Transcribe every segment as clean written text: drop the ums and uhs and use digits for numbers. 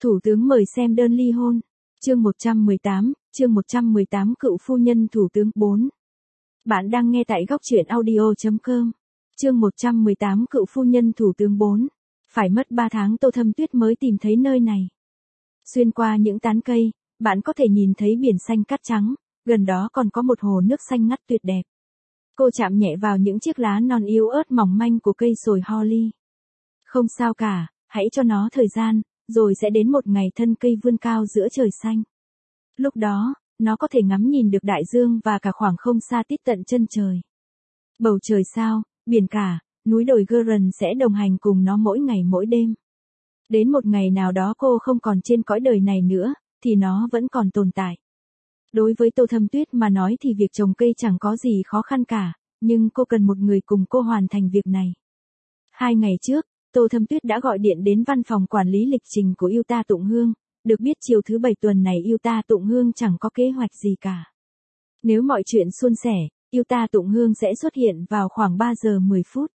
Thủ tướng mời xem đơn ly hôn. Chương 118, cựu phu nhân thủ tướng 4. Bạn đang nghe tại góc truyện audio.com. Chương 118, cựu phu nhân thủ tướng 4. Phải mất 3 tháng Tô Thâm Tuyết mới tìm thấy nơi này. Xuyên qua những tán cây, bạn có thể nhìn thấy biển xanh cát trắng, gần đó còn có một hồ nước xanh ngắt tuyệt đẹp. Cô chạm nhẹ vào những chiếc lá non yếu ớt mỏng manh của cây sồi holly. Không sao cả, hãy cho nó thời gian, rồi sẽ đến một ngày thân cây vươn cao giữa trời xanh. Lúc đó, nó có thể ngắm nhìn được đại dương và cả khoảng không xa tít tận chân trời. Bầu trời sao, biển cả, núi đồi Guerin sẽ đồng hành cùng nó mỗi ngày mỗi đêm. Đến một ngày nào đó cô không còn trên cõi đời này nữa, thì nó vẫn còn tồn tại. Đối với Tô Thâm Tuyết mà nói thì việc trồng cây chẳng có gì khó khăn cả, nhưng cô cần một người cùng cô hoàn thành việc này. 2 ngày trước, Tô Thâm Tuyết đã gọi điện đến văn phòng quản lý lịch trình của Yuta Tụng Hương, được biết chiều thứ 7 tuần này Yuta Tụng Hương chẳng có kế hoạch gì cả. Nếu mọi chuyện suôn sẻ, Yuta Tụng Hương sẽ xuất hiện vào khoảng 3 giờ 10 phút.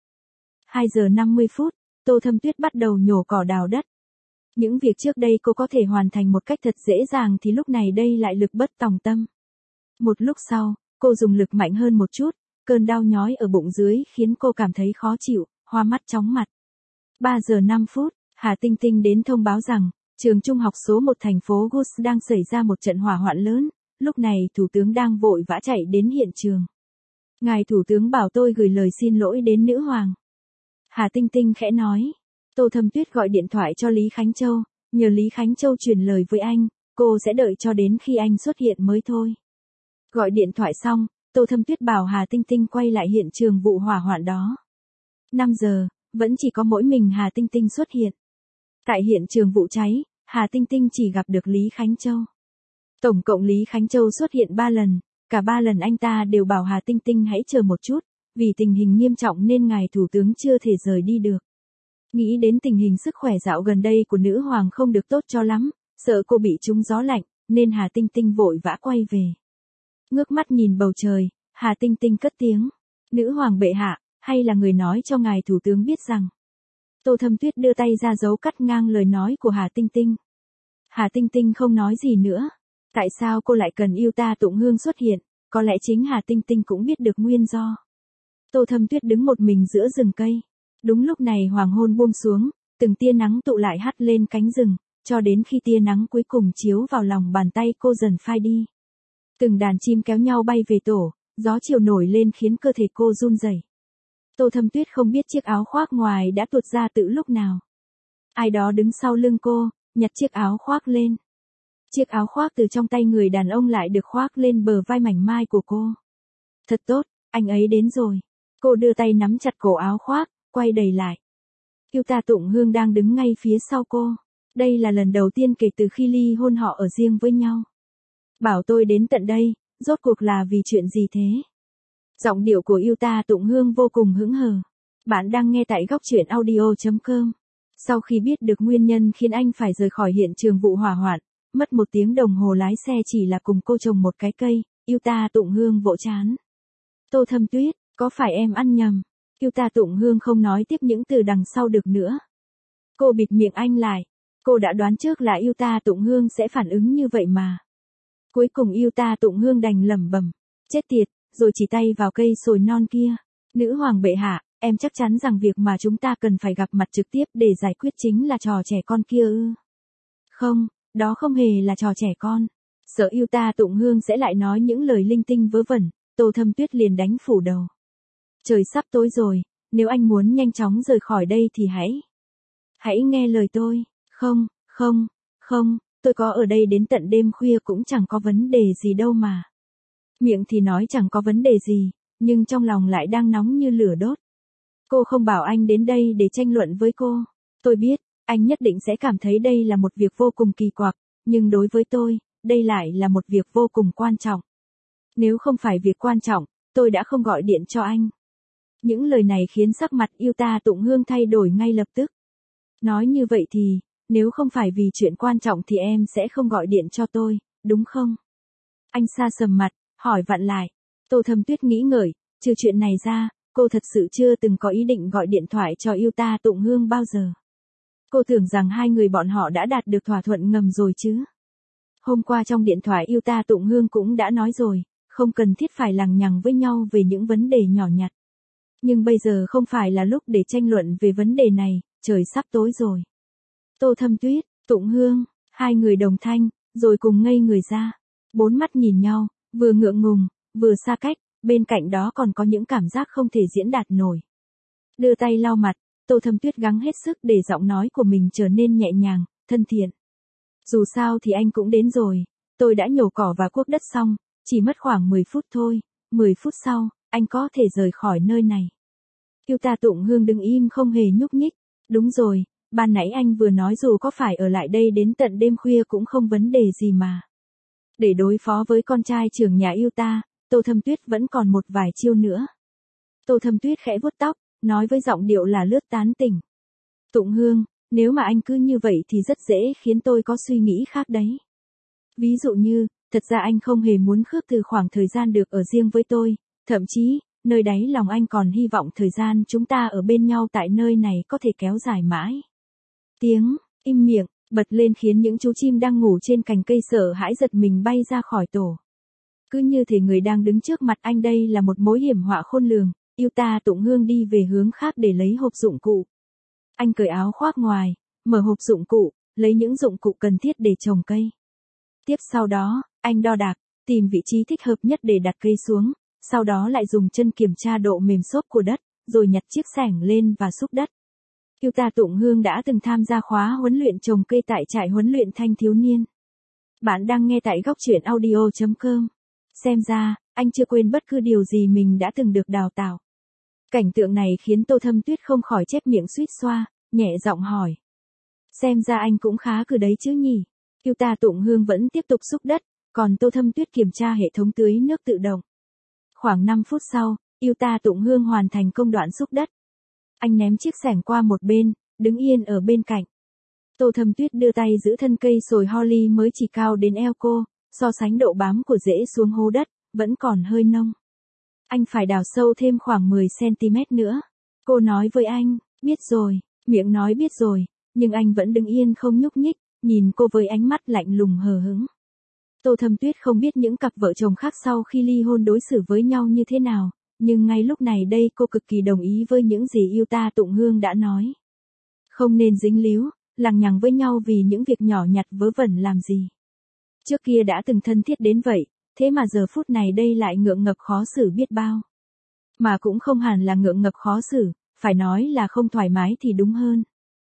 2 giờ 50 phút, Tô Thâm Tuyết bắt đầu nhổ cỏ đào đất. Những việc trước đây cô có thể hoàn thành một cách thật dễ dàng thì lúc này đây lại lực bất tòng tâm. Một lúc sau, cô dùng lực mạnh hơn một chút, cơn đau nhói ở bụng dưới khiến cô cảm thấy khó chịu, hoa mắt chóng mặt. 3 giờ 5 phút, Hà Tinh Tinh đến thông báo rằng, trường trung học số 1 thành phố Gus đang xảy ra một trận hỏa hoạn lớn, lúc này Thủ tướng đang vội vã chạy đến hiện trường. Ngài Thủ tướng bảo tôi gửi lời xin lỗi đến nữ hoàng. Hà Tinh Tinh khẽ nói. Tô Thâm Tuyết gọi điện thoại cho Lý Khánh Châu, nhờ Lý Khánh Châu truyền lời với anh, cô sẽ đợi cho đến khi anh xuất hiện mới thôi. Gọi điện thoại xong, Tô Thâm Tuyết bảo Hà Tinh Tinh quay lại hiện trường vụ hỏa hoạn đó. 5 giờ, vẫn chỉ có mỗi mình Hà Tinh Tinh xuất hiện. Tại hiện trường vụ cháy, Hà Tinh Tinh chỉ gặp được Lý Khánh Châu. Tổng cộng Lý Khánh Châu xuất hiện 3 lần, cả 3 lần anh ta đều bảo Hà Tinh Tinh hãy chờ một chút, vì tình hình nghiêm trọng nên ngài thủ tướng chưa thể rời đi được. Nghĩ đến tình hình sức khỏe dạo gần đây của nữ hoàng không được tốt cho lắm, sợ cô bị trúng gió lạnh, nên Hà Tinh Tinh vội vã quay về. Ngước mắt nhìn bầu trời, Hà Tinh Tinh cất tiếng. Nữ hoàng bệ hạ, hay là người nói cho ngài thủ tướng biết rằng. Tô Thâm Tuyết đưa tay ra dấu cắt ngang lời nói của Hà Tinh Tinh. Hà Tinh Tinh không nói gì nữa. Tại sao cô lại cần Yuta Tụng Hương xuất hiện, có lẽ chính Hà Tinh Tinh cũng biết được nguyên do. Tô Thâm Tuyết đứng một mình giữa rừng cây. Đúng lúc này hoàng hôn buông xuống, từng tia nắng tụ lại hắt lên cánh rừng, cho đến khi tia nắng cuối cùng chiếu vào lòng bàn tay cô dần phai đi. Từng đàn chim kéo nhau bay về tổ, gió chiều nổi lên khiến cơ thể cô run rẩy. Tô Thâm Tuyết không biết chiếc áo khoác ngoài đã tuột ra từ lúc nào. Ai đó đứng sau lưng cô, nhặt chiếc áo khoác lên. Chiếc áo khoác từ trong tay người đàn ông lại được khoác lên bờ vai mảnh mai của cô. Thật tốt, anh ấy đến rồi. Cô đưa tay nắm chặt cổ áo khoác, quay đầy lại. Yuta Tụng Hương đang đứng ngay phía sau cô. Đây là lần đầu tiên kể từ khi ly hôn họ ở riêng với nhau. Bảo tôi đến tận đây, rốt cuộc là vì chuyện gì thế? Giọng điệu của Yuta Tụng Hương vô cùng hững hờ. Bạn đang nghe tại góc truyện audio.com. Sau khi biết được nguyên nhân khiến anh phải rời khỏi hiện trường vụ hỏa hoạn, mất 1 tiếng đồng hồ lái xe chỉ là cùng cô trồng một cái cây, Yuta Tụng Hương vỗ trán. Tô Thâm Tuyết, có phải em ăn nhầm? Yuta Tụng Hương không nói tiếp những từ đằng sau được nữa. Cô bịt miệng anh lại. Cô đã đoán trước là Yuta Tụng Hương sẽ phản ứng như vậy mà. Cuối cùng Yuta Tụng Hương đành lẩm bẩm. Chết tiệt, rồi chỉ tay vào cây sồi non kia. Nữ hoàng bệ hạ, em chắc chắn rằng việc mà chúng ta cần phải gặp mặt trực tiếp để giải quyết chính là trò trẻ con kia ư? Không, đó không hề là trò trẻ con. Sợ Yuta Tụng Hương sẽ lại nói những lời linh tinh vớ vẩn, Tô Thâm Tuyết liền đánh phủ đầu. Trời sắp tối rồi, nếu anh muốn nhanh chóng rời khỏi đây thì hãy nghe lời tôi. Không, tôi có ở đây đến tận đêm khuya cũng chẳng có vấn đề gì đâu mà. Miệng thì nói chẳng có vấn đề gì, nhưng trong lòng lại đang nóng như lửa đốt. Cô không bảo anh đến đây để tranh luận với cô. Tôi biết, anh nhất định sẽ cảm thấy đây là một việc vô cùng kỳ quặc, nhưng đối với tôi, đây lại là một việc vô cùng quan trọng. Nếu không phải việc quan trọng, tôi đã không gọi điện cho anh. Những lời này khiến sắc mặt Yuta Tụng Hương thay đổi ngay lập tức. Nói như vậy thì, nếu không phải vì chuyện quan trọng thì em sẽ không gọi điện cho tôi, đúng không? Anh sa sầm mặt, hỏi vặn lại. Tô Thâm Tuyết nghĩ ngợi, trừ chuyện này ra, cô thật sự chưa từng có ý định gọi điện thoại cho Yuta Tụng Hương bao giờ. Cô tưởng rằng hai người bọn họ đã đạt được thỏa thuận ngầm rồi chứ. Hôm qua trong điện thoại yêu ta Tụng Hương cũng đã nói rồi, không cần thiết phải lằng nhằng với nhau về những vấn đề nhỏ nhặt. Nhưng bây giờ không phải là lúc để tranh luận về vấn đề này, trời sắp tối rồi. Tô Thâm Tuyết, Tụng Hương, hai người đồng thanh, rồi cùng ngây người ra. Bốn mắt nhìn nhau, vừa ngượng ngùng, vừa xa cách, bên cạnh đó còn có những cảm giác không thể diễn đạt nổi. Đưa tay lau mặt, Tô Thâm Tuyết gắng hết sức để giọng nói của mình trở nên nhẹ nhàng, thân thiện. Dù sao thì anh cũng đến rồi, tôi đã nhổ cỏ và cuốc đất xong, chỉ mất khoảng 10 phút thôi, 10 phút sau, anh có thể rời khỏi nơi này. Yêu ta Tụng Hương đứng im không hề nhúc nhích. Đúng rồi, ban nãy anh vừa nói dù có phải ở lại đây đến tận đêm khuya cũng không vấn đề gì mà. Để đối phó với con trai trưởng nhà yêu ta, Tô Thâm Tuyết vẫn còn một vài chiêu nữa. Tô Thâm Tuyết khẽ vuốt tóc, nói với giọng điệu là lướt tán tỉnh. Tụng Hương, nếu mà anh cứ như vậy thì rất dễ khiến tôi có suy nghĩ khác đấy. Ví dụ như, thật ra anh không hề muốn khước từ khoảng thời gian được ở riêng với tôi, thậm chí, nơi đáy lòng anh còn hy vọng thời gian chúng ta ở bên nhau tại nơi này có thể kéo dài mãi. Tiếng im miệng bật lên khiến những chú chim đang ngủ trên cành cây sợ hãi giật mình bay ra khỏi tổ. Cứ như thể người đang đứng trước mặt anh đây là một mối hiểm họa khôn lường, yêu ta Tụng Hương đi về hướng khác để lấy hộp dụng cụ. Anh cởi áo khoác ngoài, mở hộp dụng cụ, lấy những dụng cụ cần thiết để trồng cây. Tiếp sau đó, anh đo đạc, tìm vị trí thích hợp nhất để đặt cây xuống, sau đó lại dùng chân kiểm tra độ mềm xốp của đất, rồi nhặt chiếc xẻng lên và xúc đất. Yêu ta Tụng Hương đã từng tham gia khóa huấn luyện trồng cây tại trại huấn luyện thanh thiếu niên. Bạn đang nghe tại góc truyện audio.com. Xem ra, anh chưa quên bất cứ điều gì mình đã từng được đào tạo. Cảnh tượng này khiến Tô Thâm Tuyết không khỏi chép miệng suýt xoa, nhẹ giọng hỏi. Xem ra anh cũng khá cừ đấy chứ nhỉ. Yêu ta Tụng Hương vẫn tiếp tục xúc đất, còn Tô Thâm Tuyết kiểm tra hệ thống tưới nước tự động. Khoảng 5 phút sau, yêu ta Tụng Hương hoàn thành công đoạn xúc đất. Anh ném chiếc xẻng qua một bên, đứng yên ở bên cạnh. Tô Thâm Tuyết đưa tay giữ thân cây sồi Holly mới chỉ cao đến eo cô, so sánh độ bám của rễ xuống hố đất, vẫn còn hơi nông. Anh phải đào sâu thêm khoảng 10cm nữa. Cô nói với anh, biết rồi, miệng nói biết rồi, nhưng anh vẫn đứng yên không nhúc nhích, nhìn cô với ánh mắt lạnh lùng hờ hững. Tô Thâm Tuyết không biết những cặp vợ chồng khác sau khi ly hôn đối xử với nhau như thế nào, nhưng ngay lúc này đây cô cực kỳ đồng ý với những gì yêu ta Tụng Hương đã nói. Không nên dính líu, lằng nhằng với nhau vì những việc nhỏ nhặt vớ vẩn làm gì. Trước kia đã từng thân thiết đến vậy, thế mà giờ phút này đây lại ngượng ngập khó xử biết bao. Mà cũng không hẳn là ngượng ngập khó xử, phải nói là không thoải mái thì đúng hơn.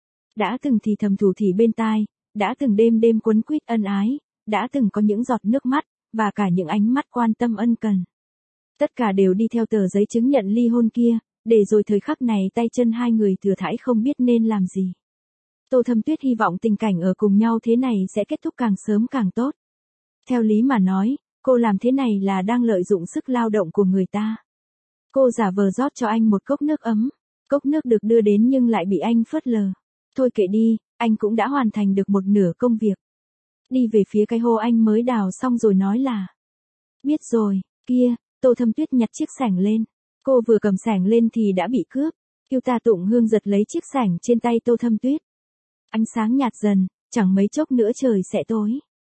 Đã từng thì thầm thủ thỉ bên tai, đã từng đêm đêm quấn quýt ân ái, đã từng có những giọt nước mắt, và cả những ánh mắt quan tâm ân cần. Tất cả đều đi theo tờ giấy chứng nhận ly hôn kia, để rồi thời khắc này tay chân hai người thừa thãi không biết nên làm gì. Tô Thâm Tuyết hy vọng tình cảnh ở cùng nhau thế này sẽ kết thúc càng sớm càng tốt. Theo lý mà nói, cô làm thế này là đang lợi dụng sức lao động của người ta. Cô giả vờ rót cho anh một cốc nước ấm. Cốc nước được đưa đến nhưng lại bị anh phớt lờ. Thôi kệ đi, anh cũng đã hoàn thành được một nửa công việc. Đi về phía cái hố anh mới đào xong rồi nói là. Biết rồi, kia, Tô Thâm Tuyết nhặt chiếc xẻng lên. Cô vừa cầm xẻng lên thì đã bị cướp. Yêu ta Tụng Hương giật lấy chiếc xẻng trên tay Tô Thâm Tuyết. Ánh sáng nhạt dần, chẳng mấy chốc nữa trời sẽ tối.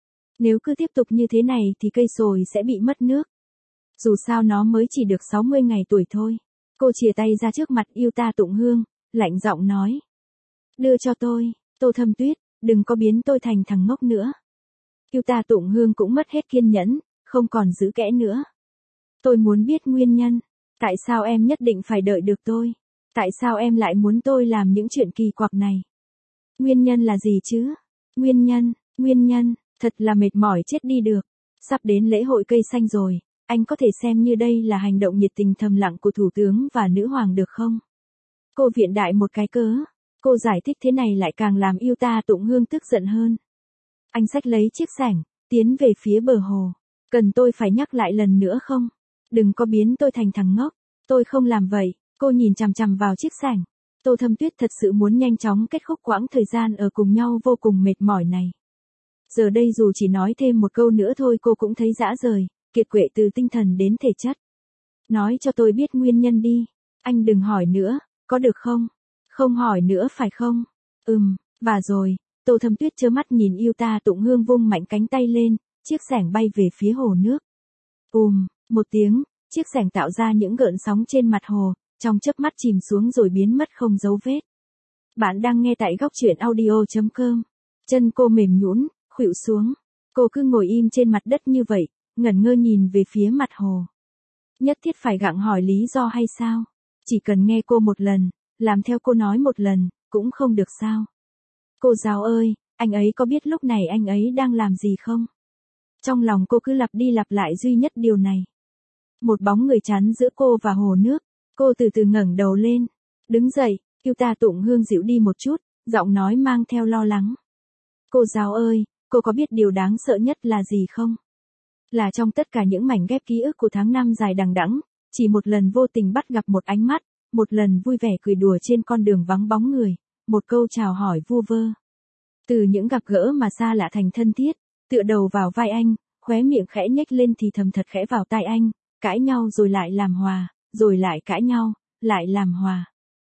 Nếu cứ tiếp tục như thế này thì cây sồi sẽ bị mất nước. Dù sao nó mới chỉ được 60 ngày tuổi thôi. Cô chìa tay ra trước mặt yêu ta Tụng Hương, lạnh giọng nói. Đưa cho tôi, Tô Thâm Tuyết, đừng có biến tôi thành thằng ngốc nữa. Yêu ta Tụng Hương cũng mất hết kiên nhẫn, không còn giữ kẽ nữa. Tôi muốn biết nguyên nhân. Tại sao em nhất định phải đợi được tôi? Tại sao em lại muốn tôi làm những chuyện kỳ quặc này? Nguyên nhân là gì chứ? Nguyên nhân, thật là mệt mỏi chết đi được. Sắp đến lễ hội cây xanh rồi, anh có thể xem như đây là hành động nhiệt tình thầm lặng của Thủ tướng và Nữ Hoàng được không? Cô viện đại một cái cớ. Cô giải thích thế này lại càng làm yêu ta Tụng Hương tức giận hơn. Anh xách lấy chiếc xẻng, tiến về phía bờ hồ. Cần tôi phải nhắc lại lần nữa không? Đừng có biến tôi thành thằng ngốc. Tôi không làm vậy. Cô nhìn chằm chằm vào chiếc xẻng. Tô Thâm Tuyết thật sự muốn nhanh chóng kết thúc quãng thời gian ở cùng nhau vô cùng mệt mỏi này. Giờ đây dù chỉ nói thêm một câu nữa thôi cô cũng thấy rã rời, kiệt quệ từ tinh thần đến thể chất. Nói cho tôi biết nguyên nhân đi. Anh đừng hỏi nữa, có được không? Không hỏi nữa phải không? Và rồi, Tô Thâm Tuyết trơ mắt nhìn yêu ta Tụng Hương vung mạnh cánh tay lên, chiếc xẻng bay về phía hồ nước. Một tiếng, chiếc xẻng tạo ra những gợn sóng trên mặt hồ, trong chớp mắt chìm xuống rồi biến mất không dấu vết. Bạn đang nghe tại góc truyện audio.com. Chân cô mềm nhũn, khuỵu xuống. Cô cứ ngồi im trên mặt đất như vậy, ngẩn ngơ nhìn về phía mặt hồ. Nhất thiết phải gặng hỏi lý do hay sao? Chỉ cần nghe cô một lần, làm theo cô nói một lần, cũng không được sao? Cô giáo ơi, anh ấy có biết lúc này anh ấy đang làm gì không? Trong lòng cô cứ lặp đi lặp lại duy nhất điều này. Một bóng người chắn giữa cô và hồ nước. Cô từ từ ngẩng đầu lên. Đứng dậy, yêu ta Tụng Hương dịu đi một chút, giọng nói mang theo lo lắng. Cô giáo ơi, cô có biết điều đáng sợ nhất là gì không? Là trong tất cả những mảnh ghép ký ức của tháng năm dài đằng đẵng, chỉ một lần vô tình bắt gặp một ánh mắt, một lần vui vẻ cười đùa trên con đường vắng bóng người, một câu chào hỏi vu vơ. Từ những gặp gỡ mà xa lạ thành thân thiết, tựa đầu vào vai anh, khóe miệng khẽ nhếch lên thì thầm thật khẽ vào tai anh, cãi nhau rồi lại làm hòa, rồi lại cãi nhau, lại làm hòa.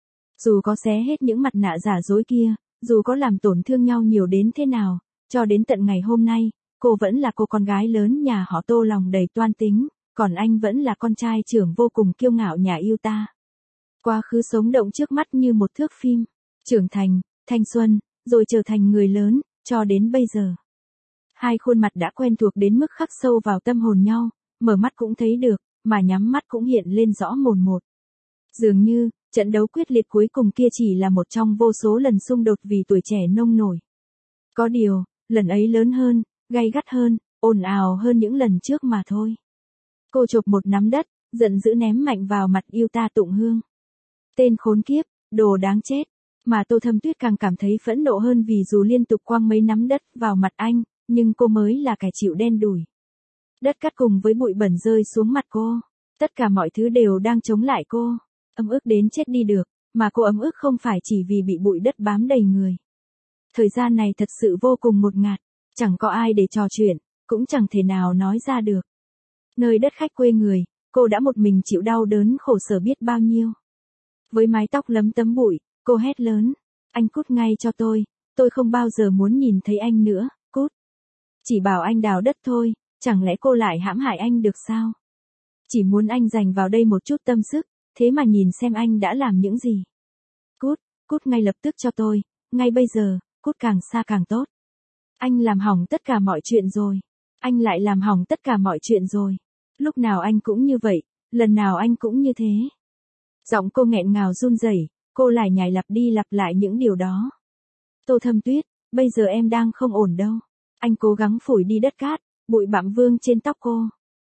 Dù có xé hết những mặt nạ giả dối kia, dù có làm tổn thương nhau nhiều đến thế nào, cho đến tận ngày hôm nay, cô vẫn là cô con gái lớn nhà họ Tô lòng đầy toan tính, còn anh vẫn là con trai trưởng vô cùng kiêu ngạo nhà yêu ta. Quá khứ sống động trước mắt như một thước phim, trưởng thành, thanh xuân, rồi trở thành người lớn, cho đến bây giờ. Hai khuôn mặt đã quen thuộc đến mức khắc sâu vào tâm hồn nhau, mở mắt cũng thấy được, mà nhắm mắt cũng hiện lên rõ mồn một. Dường như, trận đấu quyết liệt cuối cùng kia chỉ là một trong vô số lần xung đột vì tuổi trẻ nông nổi. Có điều, lần ấy lớn hơn, gay gắt hơn, ồn ào hơn những lần trước mà thôi. Cô chộp một nắm đất, giận dữ ném mạnh vào mặt yêu ta Tụng Hương. Tên khốn kiếp, đồ đáng chết. Mà Tô Thâm Tuyết càng cảm thấy phẫn nộ hơn vì dù liên tục quăng mấy nắm đất vào mặt anh, nhưng cô mới là kẻ chịu đen đủi. Đất cát cùng với bụi bẩn rơi xuống mặt cô. Tất cả mọi thứ đều đang chống lại cô. Ấm ức đến chết đi được, mà cô ấm ức không phải chỉ vì bị bụi đất bám đầy người. Thời gian này thật sự vô cùng ngột ngạt, chẳng có ai để trò chuyện, cũng chẳng thể nào nói ra được. Nơi đất khách quê người, cô đã một mình chịu đau đớn khổ sở biết bao nhiêu. Với mái tóc lấm tấm bụi, cô hét lớn, anh cút ngay cho tôi không bao giờ muốn nhìn thấy anh nữa, cút. Chỉ bảo anh đào đất thôi, chẳng lẽ cô lại hãm hại anh được sao? Chỉ muốn anh dành vào đây một chút tâm sức, thế mà nhìn xem anh đã làm những gì. Cút ngay lập tức cho tôi, ngay bây giờ, cút càng xa càng tốt. Anh làm hỏng tất cả mọi chuyện rồi. Anh lại làm hỏng tất cả mọi chuyện rồi. Lúc nào anh cũng như vậy, lần nào anh cũng như thế. Giọng cô nghẹn ngào run rẩy, cô lại nhảy lặp đi lặp lại những điều đó. Tô Thâm Tuyết, bây giờ em đang không ổn đâu. Anh cố gắng phủi đi đất cát, bụi bặm vương trên tóc cô.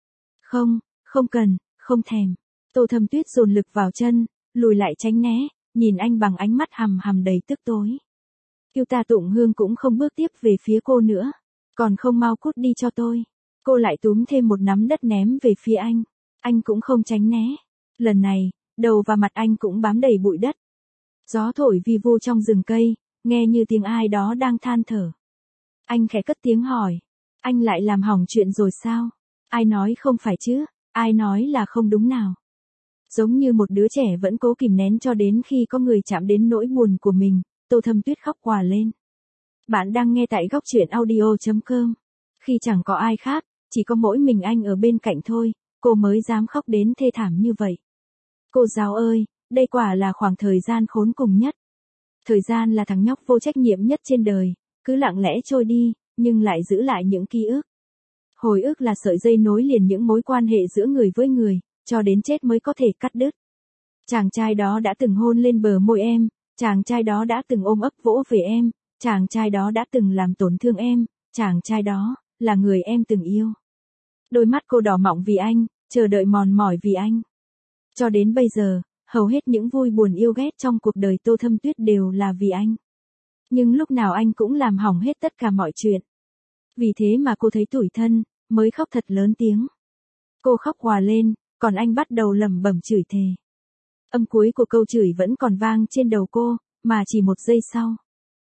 Không cần, không thèm. Tô Thâm Tuyết dồn lực vào chân, lùi lại tránh né, nhìn anh bằng ánh mắt hằm hằm đầy tức tối. Yêu ta Tụng Hương cũng không bước tiếp về phía cô nữa. Còn không mau cút đi cho tôi. Cô lại túm thêm một nắm đất ném về phía anh. Anh cũng không tránh né. Lần này, đầu và mặt anh cũng bám đầy bụi đất. Gió thổi vi vu trong rừng cây, nghe như tiếng ai đó đang than thở. Anh khẽ cất tiếng hỏi. Anh lại làm hỏng chuyện rồi sao? Ai nói không phải chứ? Ai nói là không đúng nào? Giống như một đứa trẻ vẫn cố kìm nén cho đến khi có người chạm đến nỗi buồn của mình, Tô Thâm Tuyết khóc òa lên. Bạn đang nghe tại góc truyện audio.com. Khi chẳng có ai khác, chỉ có mỗi mình anh ở bên cạnh thôi, cô mới dám khóc đến thê thảm như vậy. Cô giáo ơi, đây quả là khoảng thời gian khốn cùng nhất. Thời gian là thằng nhóc vô trách nhiệm nhất trên đời, cứ lặng lẽ trôi đi, nhưng lại giữ lại những ký ức. Hồi ức là sợi dây nối liền những mối quan hệ giữa người với người, cho đến chết mới có thể cắt đứt. Chàng trai đó đã từng hôn lên bờ môi em, chàng trai đó đã từng ôm ấp vỗ về em, chàng trai đó đã từng làm tổn thương em, chàng trai đó là người em từng yêu. Đôi mắt cô đỏ mọng vì anh, chờ đợi mòn mỏi vì anh. Cho đến bây giờ, hầu hết những vui buồn yêu ghét trong cuộc đời Tô Thâm Tuyết đều là vì anh. Nhưng lúc nào anh cũng làm hỏng hết tất cả mọi chuyện. Vì thế mà cô thấy tủi thân, mới khóc thật lớn tiếng. Cô khóc òa lên, còn anh bắt đầu lẩm bẩm chửi thề. Âm cuối của câu chửi vẫn còn vang trên đầu cô, mà chỉ một giây sau.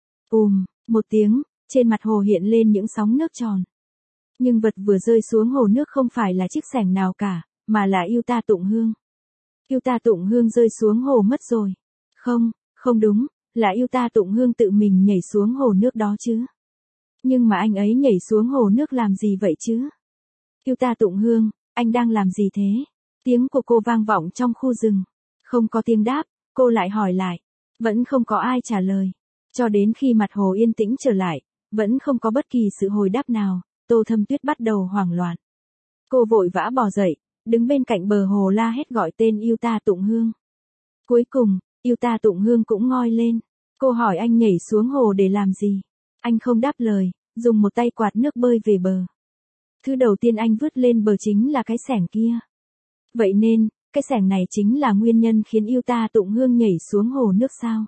Một tiếng, trên mặt hồ hiện lên những sóng nước tròn. Nhưng vật vừa rơi xuống hồ nước không phải là chiếc xẻng nào cả, mà là yêu ta Tụng Hương. Yêu ta Tụng Hương rơi xuống hồ mất rồi. Không đúng, là yêu ta Tụng Hương tự mình nhảy xuống hồ nước đó chứ. Nhưng mà anh ấy nhảy xuống hồ nước làm gì vậy chứ? Yêu ta Tụng Hương, anh đang làm gì thế? Tiếng của cô vang vọng trong khu rừng. Không có tiếng đáp, cô lại hỏi lại. Vẫn không có ai trả lời. Cho đến khi mặt hồ yên tĩnh trở lại, vẫn không có bất kỳ sự hồi đáp nào, Tô Thâm Tuyết bắt đầu hoảng loạn. Cô vội vã bò dậy, đứng bên cạnh bờ hồ la hét gọi tên yêu ta Tụng Hương. Cuối cùng, yêu ta Tụng Hương cũng ngoi lên. Cô hỏi anh nhảy xuống hồ để làm gì? Anh không đáp lời, dùng một tay quạt nước bơi về bờ. Thứ đầu tiên anh vứt lên bờ chính là cái xẻng kia. Vậy nên, cái xẻng này chính là nguyên nhân khiến yêu ta Tụng Hương nhảy xuống hồ nước sao?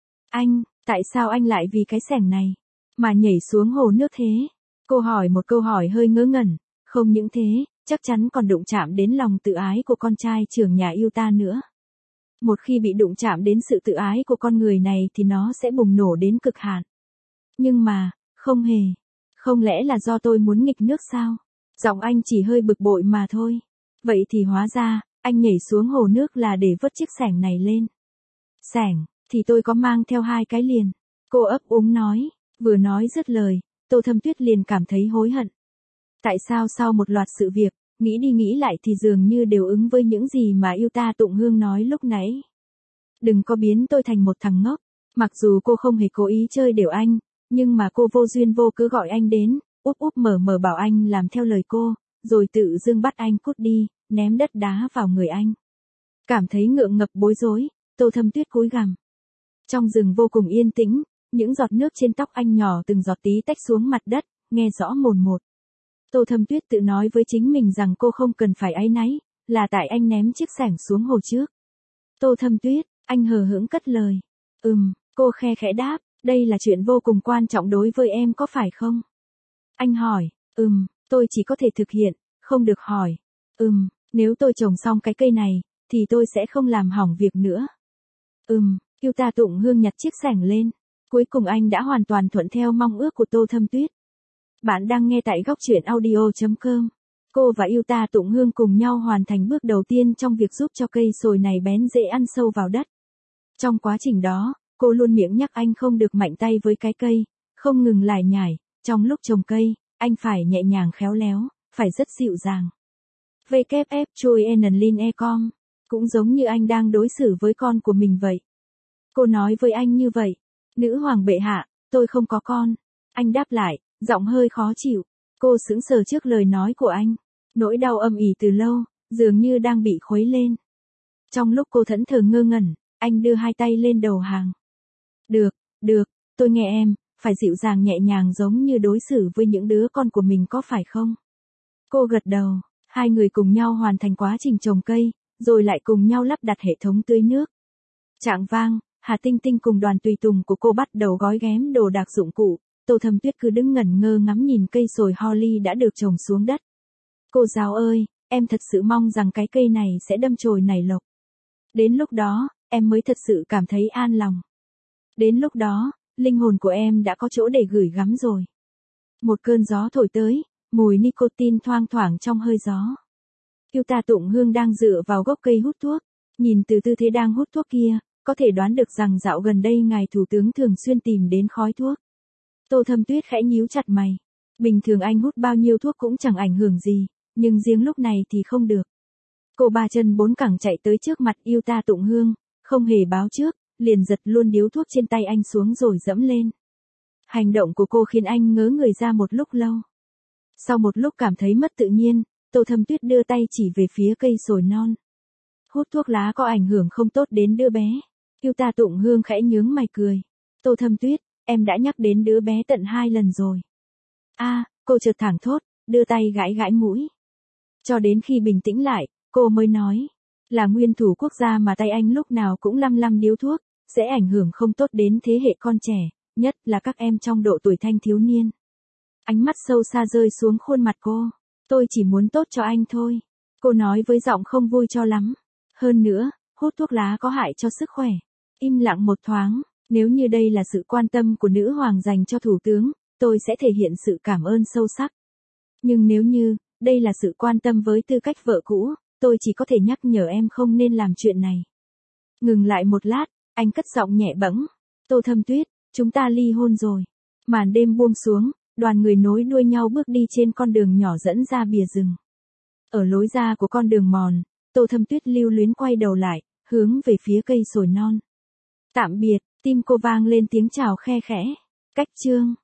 Tại sao anh lại vì cái xẻng này mà nhảy xuống hồ nước thế? Cô hỏi một câu hỏi hơi ngớ ngẩn, không những thế, chắc chắn còn đụng chạm đến lòng tự ái của con trai trưởng nhà yêu ta nữa. Một khi bị đụng chạm đến sự tự ái của con người này thì nó sẽ bùng nổ đến cực hạn. Nhưng mà, không hề. Không lẽ là do tôi muốn nghịch nước sao? Giọng anh chỉ hơi bực bội mà thôi. Vậy thì hóa ra, anh nhảy xuống hồ nước là để vớt chiếc xẻng này lên. Xẻng, thì tôi có mang theo 2 cái liền. Cô ấp úng nói, vừa nói dứt lời, Tô Thâm Tuyết liền cảm thấy hối hận. Tại sao sau một loạt sự việc, nghĩ đi nghĩ lại thì dường như đều ứng với những gì mà yêu ta Tụng Hương nói lúc nãy. Đừng có biến tôi thành một thằng ngốc. Mặc dù cô không hề cố ý chơi đều anh, nhưng mà cô vô duyên vô cớ gọi anh đến, úp úp mở mở bảo anh làm theo lời cô, rồi tự dưng bắt anh cút đi, ném đất đá vào người anh. Cảm thấy ngượng ngập bối rối, Tô Thâm Tuyết cúi gằm. Trong rừng vô cùng yên tĩnh, những giọt nước trên tóc anh nhỏ từng giọt tí tách xuống mặt đất, nghe rõ mồn một. Tô Thâm Tuyết tự nói với chính mình rằng cô không cần phải áy náy, là tại anh ném chiếc xẻng xuống hồ trước. Tô Thâm Tuyết, anh hờ hững cất lời. Cô khe khẽ đáp, đây là chuyện vô cùng quan trọng đối với em có phải không? Anh hỏi, tôi chỉ có thể thực hiện, không được hỏi. Nếu tôi trồng xong cái cây này, thì tôi sẽ không làm hỏng việc nữa. Yêu ta Tụng Hương nhặt chiếc xẻng lên. Cuối cùng anh đã hoàn toàn thuận theo mong ước của Tô Thâm Tuyết. Bạn đang nghe tại góc truyện audio.com. Cô và yêu ta Tụng Hương cùng nhau hoàn thành bước đầu tiên trong việc giúp cho cây sồi này bén rễ ăn sâu vào đất. Trong quá trình đó, cô luôn miệng nhắc anh không được mạnh tay với cái cây, không ngừng lải nhải, trong lúc trồng cây, anh phải nhẹ nhàng khéo léo, phải rất dịu dàng. WF Chui Enlin Ecom, cũng giống như anh đang đối xử với con của mình vậy. Cô nói với anh như vậy, nữ hoàng bệ hạ, tôi không có con. Anh đáp lại, giọng hơi khó chịu. Cô sững sờ trước lời nói của anh. Nỗi đau âm ỉ từ lâu, dường như đang bị khuấy lên. Trong lúc cô thẫn thờ ngơ ngẩn, anh đưa 2 tay lên đầu hàng. Được, tôi nghe em, phải dịu dàng nhẹ nhàng giống như đối xử với những đứa con của mình có phải không? Cô gật đầu, 2 người cùng nhau hoàn thành quá trình trồng cây, rồi lại cùng nhau lắp đặt hệ thống tưới nước. Chạng vang, Hà Tinh Tinh cùng đoàn tùy tùng của cô bắt đầu gói ghém đồ đạc dụng cụ. Tô Thâm Tuyết cứ đứng ngẩn ngơ ngắm nhìn cây sồi holly đã được trồng xuống đất. Cô giáo ơi, em thật sự mong rằng cái cây này sẽ đâm chồi nảy lộc. Đến lúc đó, em mới thật sự cảm thấy an lòng. Đến lúc đó, linh hồn của em đã có chỗ để gửi gắm rồi. Một cơn gió thổi tới, mùi nicotine thoang thoảng trong hơi gió. Yêu ta Tụng Hương đang dựa vào gốc cây hút thuốc, nhìn từ tư thế đang hút thuốc kia, có thể đoán được rằng dạo gần đây ngài thủ tướng thường xuyên tìm đến khói thuốc. Tô Thâm Tuyết khẽ nhíu chặt mày. Bình thường anh hút bao nhiêu thuốc cũng chẳng ảnh hưởng gì, nhưng riêng lúc này thì không được. Cô 3 chân 4 cẳng chạy tới trước mặt yêu ta Tụng Hương, không hề báo trước, liền giật luôn điếu thuốc trên tay anh xuống rồi dẫm lên. Hành động của cô khiến anh ngớ người ra một lúc lâu. Sau một lúc cảm thấy mất tự nhiên, Tô Thâm Tuyết đưa tay chỉ về phía cây sồi non. Hút thuốc lá có ảnh hưởng không tốt đến đứa bé. Yêu ta Tụng Hương khẽ nhướng mày cười. Tô Thâm Tuyết, em đã nhắc đến đứa bé tận 2 lần rồi. Cô chợt thảng thốt, đưa tay gãi gãi mũi. Cho đến khi bình tĩnh lại, cô mới nói. Là nguyên thủ quốc gia mà tay anh lúc nào cũng lăm điếu thuốc, sẽ ảnh hưởng không tốt đến thế hệ con trẻ, nhất là các em trong độ tuổi thanh thiếu niên. Ánh mắt sâu xa rơi xuống khuôn mặt cô. Tôi chỉ muốn tốt cho anh thôi. Cô nói với giọng không vui cho lắm. Hơn nữa, hút thuốc lá có hại cho sức khỏe. Im lặng một thoáng, nếu như đây là sự quan tâm của nữ hoàng dành cho thủ tướng, tôi sẽ thể hiện sự cảm ơn sâu sắc. Nhưng nếu như, đây là sự quan tâm với tư cách vợ cũ, tôi chỉ có thể nhắc nhở em không nên làm chuyện này. Ngừng lại một lát, anh cất giọng nhẹ bẫng. Tô Thâm Tuyết, chúng ta ly hôn rồi. Màn đêm buông xuống, đoàn người nối đuôi nhau bước đi trên con đường nhỏ dẫn ra bìa rừng. Ở lối ra của con đường mòn, Tô Thâm Tuyết lưu luyến quay đầu lại, hướng về phía cây sồi non. Tạm biệt, tim cô vang lên tiếng chào khe khẽ. Cách chương.